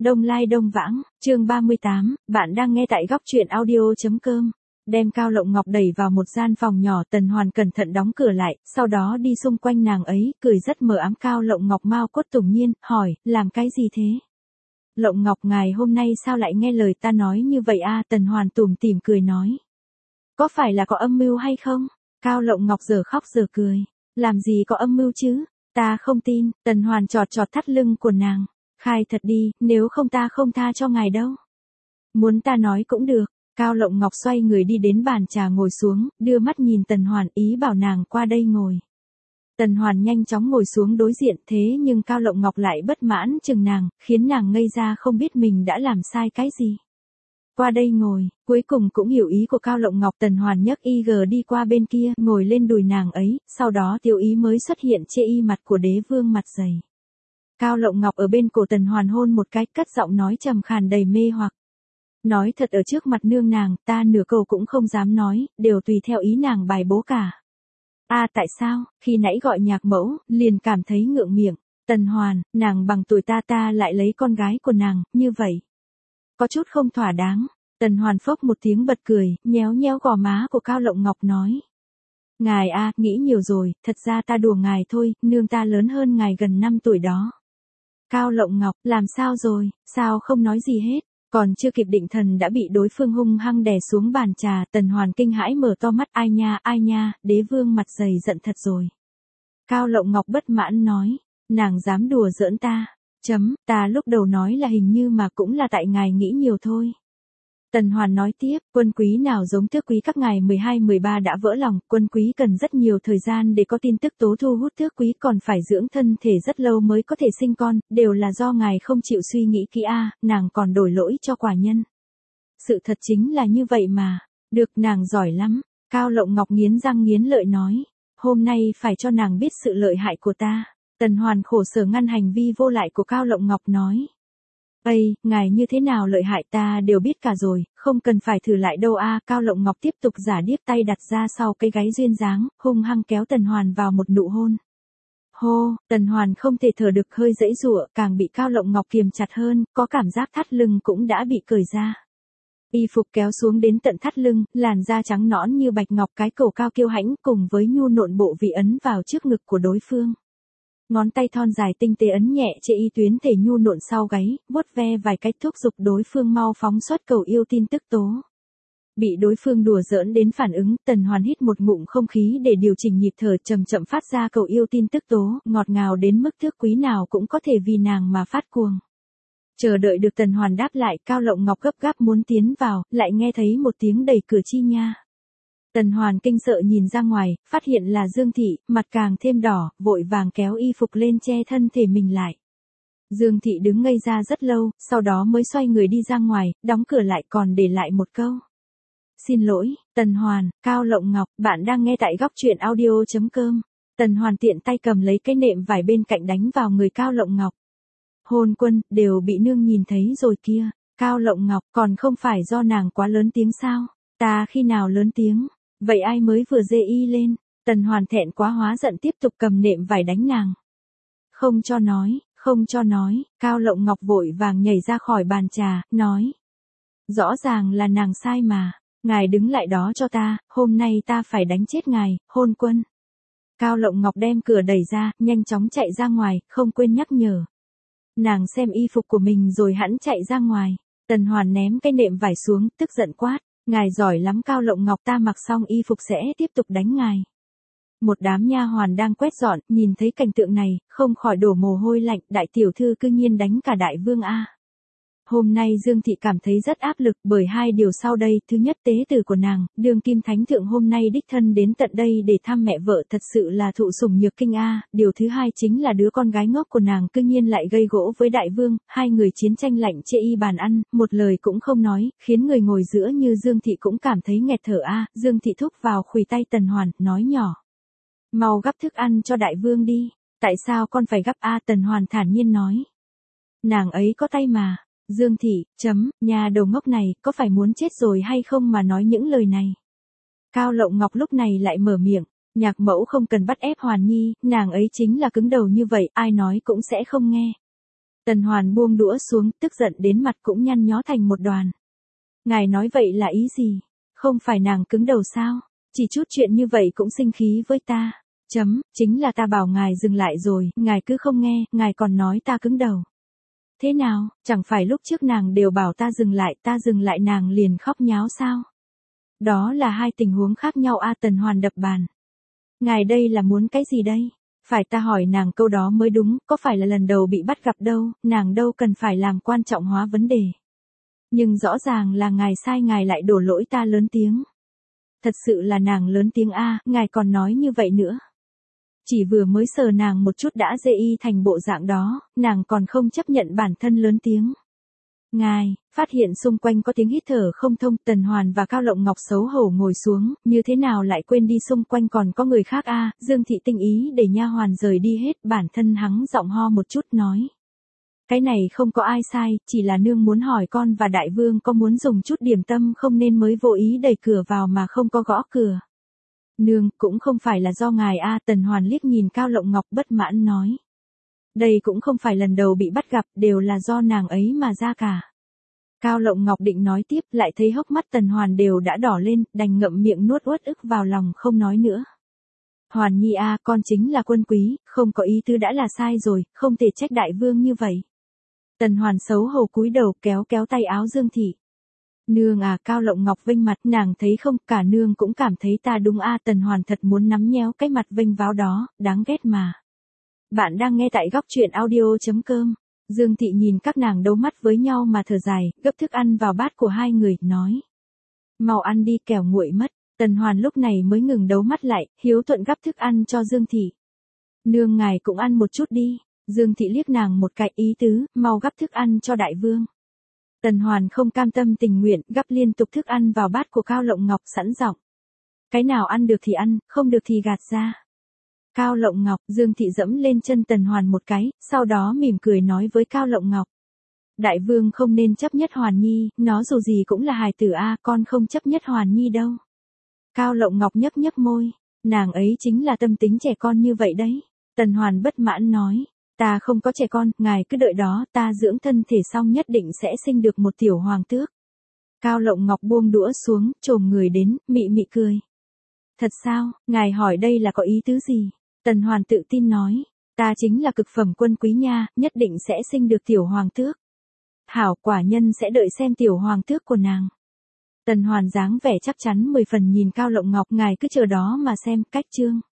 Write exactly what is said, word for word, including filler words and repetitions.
Đông Lai Đông Vãng, chương ba mươi tám, bạn đang nghe tại góc truyện audio.com. Đem Cao Lộng Ngọc đẩy vào một gian phòng nhỏ, Tần Hoàn cẩn thận đóng cửa lại, sau đó đi xung quanh nàng ấy, cười rất mờ ám. Cao Lộng Ngọc mau cốt tủng nhiên, hỏi, làm cái gì thế? Lộng Ngọc ngài hôm nay sao lại nghe lời ta nói như vậy a? Tần Hoàn tủm tỉm cười nói. Có phải là có âm mưu hay không? Cao Lộng Ngọc giờ khóc giờ cười. Làm gì có âm mưu chứ? Ta không tin. Tần Hoàn chọt chọt thắt lưng của nàng. Khai thật đi, nếu không ta không tha cho ngài đâu. Muốn ta nói cũng được. Cao Lộng Ngọc xoay người đi đến bàn trà ngồi xuống, đưa mắt nhìn Tần Hoàn, ý bảo nàng qua đây ngồi. Tần Hoàn nhanh chóng ngồi xuống đối diện, thế nhưng Cao Lộng Ngọc lại bất mãn chừng nàng, khiến nàng ngây ra không biết mình đã làm sai cái gì. Qua đây ngồi, cuối cùng cũng hiểu ý của Cao Lộng Ngọc. Tần Hoàn nhấc y gờ đi qua bên kia, ngồi lên đùi nàng ấy, sau đó Tiêu Ý mới xuất hiện chê y mặt của đế vương mặt dày. Cao Lộng Ngọc ở bên cổ Tần Hoàn hôn một cái, cất giọng nói trầm khàn đầy mê hoặc. Nói thật, ở trước mặt nương nàng, ta nửa câu cũng không dám nói, đều tùy theo ý nàng bài bố cả. A à, tại sao, khi nãy gọi nhạc mẫu, liền cảm thấy ngượng miệng. Tần Hoàn, nàng bằng tuổi ta ta lại lấy con gái của nàng, như vậy. Có chút không thỏa đáng. Tần Hoàn phốc một tiếng bật cười, nhéo nhéo gò má của Cao Lộng Ngọc nói. Ngài a à, nghĩ nhiều rồi, thật ra ta đùa ngài thôi, nương ta lớn hơn ngài gần năm tuổi đó. Cao Lộng Ngọc, làm sao rồi, sao không nói gì hết? Còn chưa kịp định thần đã bị đối phương hung hăng đè xuống bàn trà. Tần Hoàn kinh hãi mở to mắt, ai nha, ai nha, đế vương mặt dày giận thật rồi. Cao Lộng Ngọc bất mãn nói, nàng dám đùa giỡn ta, chấm, ta lúc đầu nói là hình như mà cũng là tại ngài nghĩ nhiều thôi. Tần Hoàn nói tiếp, quân quý nào giống tước quý các ngài mười hai mười ba đã vỡ lòng, quân quý cần rất nhiều thời gian để có tin tức tố thu hút tước quý, còn phải dưỡng thân thể rất lâu mới có thể sinh con, đều là do ngài không chịu suy nghĩ kỹ a, nàng còn đổi lỗi cho quả nhân. Sự thật chính là như vậy mà, được, nàng giỏi lắm. Cao Lộng Ngọc nghiến răng nghiến lợi nói, hôm nay phải cho nàng biết sự lợi hại của ta. Tần Hoàn khổ sở ngăn hành vi vô lại của Cao Lộng Ngọc nói. Ây, ngài như thế nào lợi hại ta đều biết cả rồi, không cần phải thử lại đâu a. Cao Lộng Ngọc tiếp tục giả điếc, tay đặt ra sau cái gáy duyên dáng, hung hăng kéo Tần Hoàn vào một nụ hôn. Hô, Tần Hoàn không thể thở được, hơi giãy giụa, càng bị Cao Lộng Ngọc kiềm chặt hơn, có cảm giác thắt lưng cũng đã bị cởi ra. Y phục kéo xuống đến tận thắt lưng, làn da trắng nõn như bạch ngọc, cái cổ cao kiêu hãnh cùng với nhu nộn bộ vị ấn vào trước ngực của đối phương. Ngón tay thon dài tinh tế ấn nhẹ trên y tuyến thể nhu nộn sau gáy, vuốt ve vài cách thúc giục đối phương mau phóng xuất cầu yêu tin tức tố. Bị đối phương đùa giỡn đến phản ứng, Tần Hoàn hít một ngụm không khí để điều chỉnh nhịp thở, chậm chậm phát ra cầu yêu tin tức tố, ngọt ngào đến mức tước quý nào cũng có thể vì nàng mà phát cuồng. Chờ đợi được Tần Hoàn đáp lại, Cao Lộng Ngọc gấp gáp muốn tiến vào, lại nghe thấy một tiếng đẩy cửa chi nha. Tần Hoàn kinh sợ nhìn ra ngoài, phát hiện là Dương Thị, mặt càng thêm đỏ, vội vàng kéo y phục lên che thân thể mình lại. Dương Thị đứng ngây ra rất lâu, sau đó mới xoay người đi ra ngoài, đóng cửa lại còn để lại một câu. Xin lỗi, Tần Hoàn, Cao Lộng Ngọc, bạn đang nghe tại góc truyện audio.com. Tần Hoàn tiện tay cầm lấy cái nệm vải bên cạnh đánh vào người Cao Lộng Ngọc. Hôn quân, đều bị nương nhìn thấy rồi kia. Cao Lộng Ngọc, còn không phải do nàng quá lớn tiếng sao? Ta khi nào lớn tiếng? Vậy ai mới vừa dê y lên? Tần Hoàn thẹn quá hóa giận tiếp tục cầm nệm vải đánh nàng. Không cho nói, không cho nói. Cao Lộng Ngọc vội vàng nhảy ra khỏi bàn trà, nói. Rõ ràng là nàng sai mà. Ngài đứng lại đó cho ta, hôm nay ta phải đánh chết ngài, hôn quân. Cao Lộng Ngọc đem cửa đẩy ra, nhanh chóng chạy ra ngoài, không quên nhắc nhở. Nàng xem y phục của mình rồi hẵng chạy ra ngoài. Tần Hoàn ném cái nệm vải xuống, tức giận quát. Ngài giỏi lắm Cao Lộng Ngọc, ta mặc xong y phục sẽ tiếp tục đánh ngài. Một đám nha hoàn đang quét dọn, nhìn thấy cảnh tượng này, không khỏi đổ mồ hôi lạnh, đại tiểu thư cư nhiên đánh cả đại vương a. Hôm nay Dương Thị cảm thấy rất áp lực bởi hai điều sau đây, thứ nhất tế tử của nàng, đương kim thánh thượng hôm nay đích thân đến tận đây để thăm mẹ vợ, thật sự là thụ sủng nhược kinh a. Điều thứ hai chính là đứa con gái ngốc của nàng cư nhiên lại gây gỗ với đại vương, hai người chiến tranh lạnh chê y bàn ăn, một lời cũng không nói, khiến người ngồi giữa như Dương Thị cũng cảm thấy nghẹt thở a. Dương Thị thúc vào khuỷu tay Tần Hoàn, nói nhỏ. Mau gắp thức ăn cho đại vương đi. Tại sao con phải gắp a? Tần Hoàn thản nhiên nói. Nàng ấy có tay mà. Dương Thị, chấm, nhà đầu ngốc này, có phải muốn chết rồi hay không mà nói những lời này? Cao Lộng Ngọc lúc này lại mở miệng, nhạc mẫu không cần bắt ép Hoàn Nhi, nàng ấy chính là cứng đầu như vậy, ai nói cũng sẽ không nghe. Tần Hoàn buông đũa xuống, tức giận đến mặt cũng nhăn nhó thành một đoàn. Ngài nói vậy là ý gì? Không phải nàng cứng đầu sao? Chỉ chút chuyện như vậy cũng sinh khí với ta. Chấm, chính là ta bảo ngài dừng lại rồi, ngài cứ không nghe, ngài còn nói ta cứng đầu. Thế nào, chẳng phải lúc trước nàng đều bảo ta dừng lại, ta dừng lại nàng liền khóc nháo sao? Đó là hai tình huống khác nhau a. Tần Hoàn đập bàn. Ngài đây là muốn cái gì đây? Phải ta hỏi nàng câu đó mới đúng, có phải là lần đầu bị bắt gặp đâu, nàng đâu cần phải làm quan trọng hóa vấn đề. Nhưng rõ ràng là ngài sai, ngài lại đổ lỗi ta lớn tiếng. Thật sự là nàng lớn tiếng a, ngài còn nói như vậy nữa. Chỉ vừa mới sờ nàng một chút đã dê y thành bộ dạng đó, nàng còn không chấp nhận bản thân lớn tiếng. Ngài, phát hiện xung quanh có tiếng hít thở không thông, Tần Hoàn và Cao Lộng Ngọc xấu hổ ngồi xuống, như thế nào lại quên đi xung quanh còn có người khác a. Dương Thị tinh ý để nha hoàn rời đi hết, bản thân hắng giọng ho một chút nói. Cái này không có ai sai, chỉ là nương muốn hỏi con và đại vương có muốn dùng chút điểm tâm không nên mới vô ý đẩy cửa vào mà không có gõ cửa. Nương, cũng không phải là do ngài a. Tần Hoàn liếc nhìn Cao Lộng Ngọc bất mãn nói. Đây cũng không phải lần đầu bị bắt gặp, đều là do nàng ấy mà ra cả. Cao Lộng Ngọc định nói tiếp, lại thấy hốc mắt Tần Hoàn đều đã đỏ lên, đành ngậm miệng nuốt uất ức vào lòng không nói nữa. Hoàn Nhi a, con chính là quân quý, không có ý tứ đã là sai rồi, không thể trách đại vương như vậy. Tần Hoàn xấu hổ cúi đầu kéo kéo tay áo Dương Thị. Nương à, Cao Lộng Ngọc vênh mặt, nàng thấy không, cả nương cũng cảm thấy ta đúng a. Tần Hoàn thật muốn nắm nhéo cái mặt vênh váo đó, đáng ghét mà. Bạn đang nghe tại góc truyện audio.com. Dương Thị nhìn các nàng đấu mắt với nhau mà thở dài, gấp thức ăn vào bát của hai người, nói. Mau ăn đi kẻo nguội mất. Tần Hoàn lúc này mới ngừng đấu mắt lại, hiếu thuận gắp thức ăn cho Dương Thị. Nương ngài cũng ăn một chút đi. Dương Thị liếc nàng một cái, ý tứ, mau gắp thức ăn cho đại vương. Tần Hoàn không cam tâm tình nguyện, gắp liên tục thức ăn vào bát của Cao Lộng Ngọc sẵn giọng. Cái nào ăn được thì ăn, không được thì gạt ra. Cao Lộng Ngọc, Dương Thị dẫm lên chân Tần Hoàn một cái, sau đó mỉm cười nói với Cao Lộng Ngọc. Đại vương không nên chấp nhất Hoàn Nhi, nó dù gì cũng là hài tử a, con không chấp nhất Hoàn Nhi đâu. Cao Lộng Ngọc nhấp nhấp môi, nàng ấy chính là tâm tính trẻ con như vậy đấy. Tần Hoàn bất mãn nói, ta không có trẻ con, ngài cứ đợi đó, ta dưỡng thân thể xong nhất định sẽ sinh được một tiểu hoàng tước. Cao Lộng Ngọc buông đũa xuống, chồm người đến, mị mị cười. Thật sao, ngài hỏi đây là có ý tứ gì? Tần Hoàn tự tin nói, ta chính là cực phẩm quân quý nha, nhất định sẽ sinh được tiểu hoàng tước. Hảo, quả nhân sẽ đợi xem tiểu hoàng tước của nàng. Tần Hoàn dáng vẻ chắc chắn mười phần nhìn Cao Lộng Ngọc, ngài cứ chờ đó mà xem, cách chương.